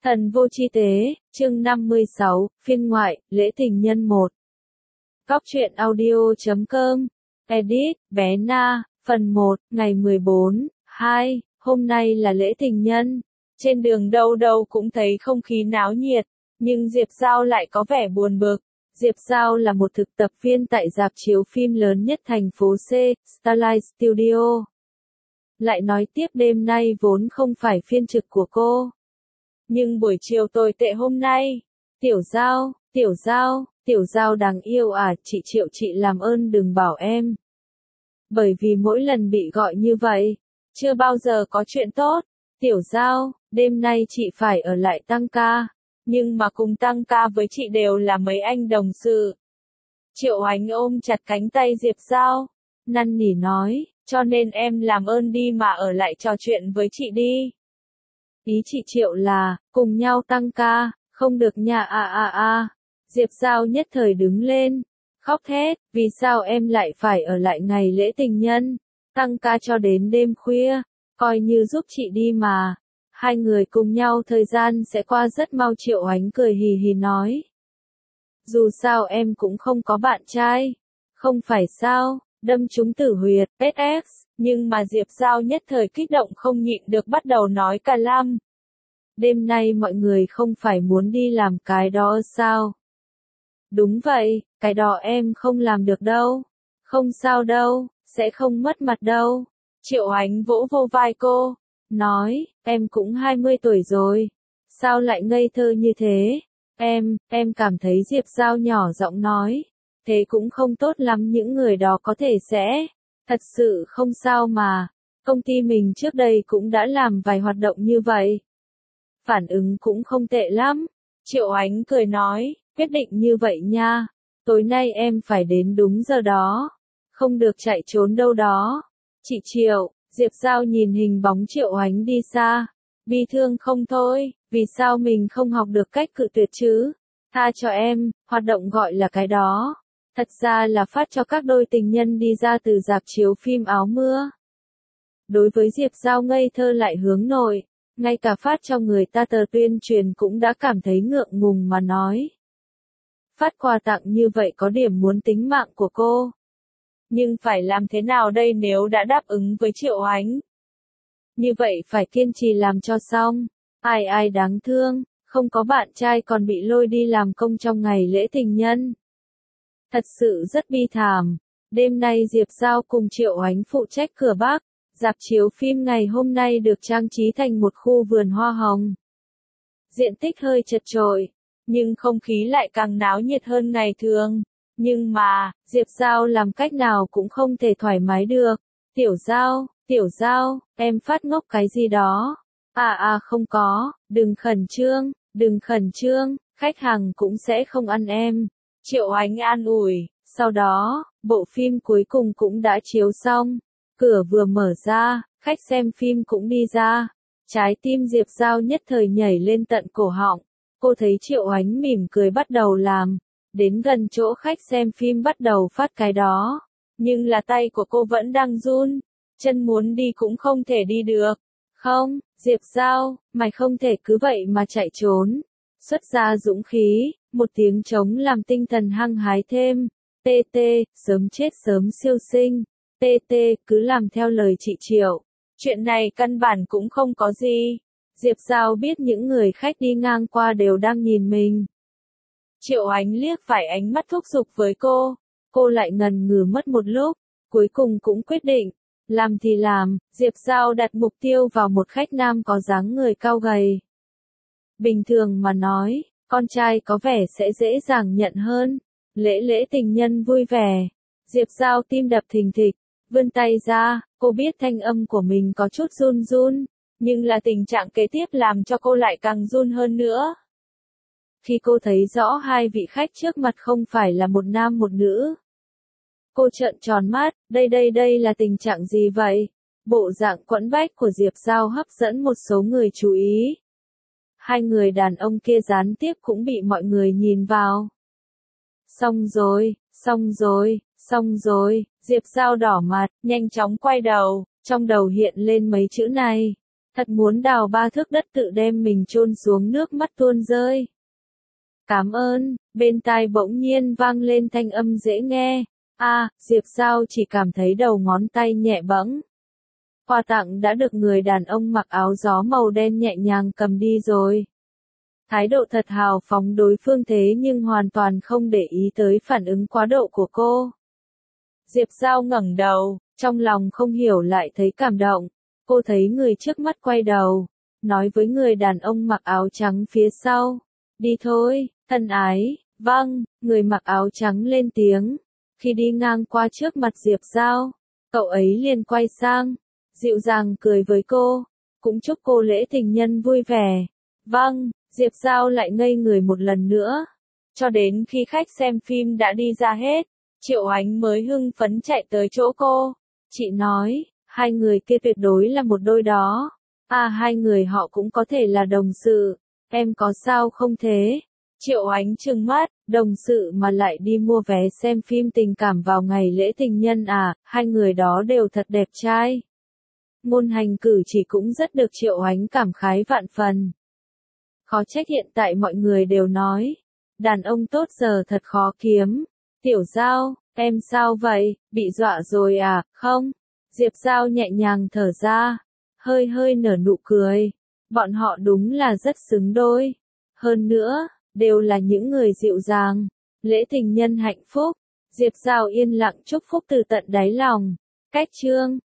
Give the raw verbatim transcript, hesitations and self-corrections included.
Thần vô chi tế, chương năm mươi sáu, phiên ngoại, lễ tình nhân một. Góc truyện audio chấm com, edit, bé Na, phần một, ngày mười bốn, hai, hôm nay là lễ tình nhân. Trên đường đâu đâu cũng thấy không khí náo nhiệt, nhưng Diệp Giao lại có vẻ buồn bực. Diệp Giao là một thực tập viên tại rạp chiếu phim lớn nhất thành phố C, Starlight Studio. Lại nói tiếp đêm nay vốn không phải phiên trực của cô. Nhưng buổi chiều tồi tệ hôm nay, Tiểu Giao, Tiểu Giao, Tiểu Giao đáng yêu à, chị Triệu chị làm ơn đừng bảo em. Bởi vì mỗi lần bị gọi như vậy, chưa bao giờ có chuyện tốt. Tiểu Giao, đêm nay chị phải ở lại tăng ca, nhưng mà cùng tăng ca với chị đều là mấy anh đồng sự. Triệu Ánh ôm chặt cánh tay Diệp Giao, năn nỉ nói, cho nên em làm ơn đi mà ở lại trò chuyện với chị đi. Ý chị Triệu là, cùng nhau tăng ca, không được nha à à à. Diệp Giao nhất thời đứng lên, khóc thét, vì sao em lại phải ở lại ngày lễ tình nhân, tăng ca cho đến đêm khuya, coi như giúp chị đi mà. Hai người cùng nhau thời gian sẽ qua rất mau. Triệu Ánh cười hì hì nói. Dù sao em cũng không có bạn trai, không phải sao, đâm trúng tử huyệt, ét ét, nhưng mà Diệp Giao nhất thời kích động không nhịn được bắt đầu nói cà lam. Đêm nay mọi người không phải muốn đi làm cái đó sao? Đúng vậy, cái đó em không làm được đâu. Không sao đâu, sẽ không mất mặt đâu. Triệu Ánh vỗ vô vai cô, nói, em cũng hai mươi tuổi rồi. Sao lại ngây thơ như thế? Em, em cảm thấy Diệp Giao nhỏ giọng nói. Thế cũng không tốt lắm, những người đó có thể sẽ. Thật sự không sao mà. Công ty mình trước đây cũng đã làm vài hoạt động như vậy. Phản ứng cũng không tệ lắm. Triệu Ánh cười nói, quyết định như vậy nha. Tối nay em phải đến đúng giờ đó. Không được chạy trốn đâu đó. Chị Triệu, Diệp Giao nhìn hình bóng Triệu Ánh đi xa. Bi thương không thôi, vì sao mình không học được cách cự tuyệt chứ? Tha cho em, hoạt động gọi là cái đó. Thật ra là phát cho các đôi tình nhân đi ra từ rạp chiếu phim áo mưa. Đối với Diệp Giao ngây thơ lại hướng nội, ngay cả phát cho người ta tờ tuyên truyền cũng đã cảm thấy ngượng ngùng mà nói. Phát quà tặng như vậy có điểm muốn tính mạng của cô. Nhưng phải làm thế nào đây nếu đã đáp ứng với Triệu Ánh? Như vậy phải kiên trì làm cho xong. Ai ai đáng thương, không có bạn trai còn bị lôi đi làm công trong ngày lễ tình nhân. Thật sự rất bi thảm. Đêm nay Diệp Giao cùng Triệu Ánh phụ trách cửa Bắc. Rạp chiếu phim ngày hôm nay được trang trí thành một khu vườn hoa hồng. Diện tích hơi chật chội, nhưng không khí lại càng náo nhiệt hơn ngày thường. Nhưng mà, Diệp Giao làm cách nào cũng không thể thoải mái được. Tiểu Giao, Tiểu Giao, em phát ngốc cái gì đó. À à không có, đừng khẩn trương, đừng khẩn trương, khách hàng cũng sẽ không ăn em. Triệu Ánh an ủi, sau đó, bộ phim cuối cùng cũng đã chiếu xong. Cửa vừa mở ra, khách xem phim cũng đi ra. Trái tim Diệp Giao nhất thời nhảy lên tận cổ họng. Cô thấy Triệu Ánh mỉm cười bắt đầu làm. Đến gần chỗ khách xem phim bắt đầu phát cái đó. Nhưng là tay của cô vẫn đang run. Chân muốn đi cũng không thể đi được. Không, Diệp Giao, mày không thể cứ vậy mà chạy trốn. Xuất ra dũng khí, một tiếng trống làm tinh thần hăng hái thêm. Tê tê, sớm chết sớm siêu sinh. Tê tê, cứ làm theo lời chị Triệu. Chuyện này căn bản cũng không có gì. Diệp Giao biết những người khách đi ngang qua đều đang nhìn mình. Triệu Ánh liếc phải ánh mắt thúc giục với cô. Cô lại ngần ngừ mất một lúc. Cuối cùng cũng quyết định. Làm thì làm, Diệp Giao đặt mục tiêu vào một khách nam có dáng người cao gầy. Bình thường mà nói, con trai có vẻ sẽ dễ dàng nhận hơn. Lễ lễ tình nhân vui vẻ. Diệp Giao tim đập thình thịch. Vươn tay ra, cô biết thanh âm của mình có chút run run, nhưng là tình trạng kế tiếp làm cho cô lại càng run hơn nữa. Khi cô thấy rõ hai vị khách trước mặt không phải là một nam một nữ. Cô trợn tròn mắt, đây đây đây là tình trạng gì vậy? Bộ dạng quẫn bách của Diệp Giao hấp dẫn một số người chú ý. Hai người đàn ông kia gián tiếp cũng bị mọi người nhìn vào. Xong rồi, xong rồi. Xong rồi, Diệp Giao đỏ mặt, nhanh chóng quay đầu, trong đầu hiện lên mấy chữ này. Thật muốn đào ba thước đất tự đem mình chôn xuống, nước mắt tuôn rơi. Cảm ơn, bên tai bỗng nhiên vang lên thanh âm dễ nghe. A, Diệp Giao chỉ cảm thấy đầu ngón tay nhẹ bẫng. Quà tặng đã được người đàn ông mặc áo gió màu đen nhẹ nhàng cầm đi rồi. Thái độ thật hào phóng đối phương thế nhưng hoàn toàn không để ý tới phản ứng quá độ của cô. Diệp Giao ngẩng đầu, trong lòng không hiểu lại thấy cảm động. Cô thấy người trước mắt quay đầu, nói với người đàn ông mặc áo trắng phía sau. Đi thôi, thân ái. Vâng, người mặc áo trắng lên tiếng. Khi đi ngang qua trước mặt Diệp Giao, cậu ấy liền quay sang, dịu dàng cười với cô, cũng chúc cô lễ tình nhân vui vẻ. Vâng, Diệp Giao lại ngây người một lần nữa. Cho đến khi khách xem phim đã đi ra hết, Triệu Ánh mới hưng phấn chạy tới chỗ cô. Chị nói, hai người kia tuyệt đối là một đôi đó. À, hai người họ cũng có thể là đồng sự. Em có sao không thế? Triệu Ánh trừng mắt, đồng sự mà lại đi mua vé xem phim tình cảm vào ngày lễ tình nhân à, hai người đó đều thật đẹp trai. Ngôn hành cử chỉ cũng rất được Triệu Ánh cảm khái vạn phần. Khó trách hiện tại mọi người đều nói, đàn ông tốt giờ thật khó kiếm. Tiểu Giao, em sao vậy, bị dọa rồi à, không? Diệp Giao nhẹ nhàng thở ra, hơi hơi nở nụ cười. Bọn họ đúng là rất xứng đôi. Hơn nữa, đều là những người dịu dàng. Lễ tình nhân hạnh phúc. Diệp Giao yên lặng chúc phúc từ tận đáy lòng. Cách chương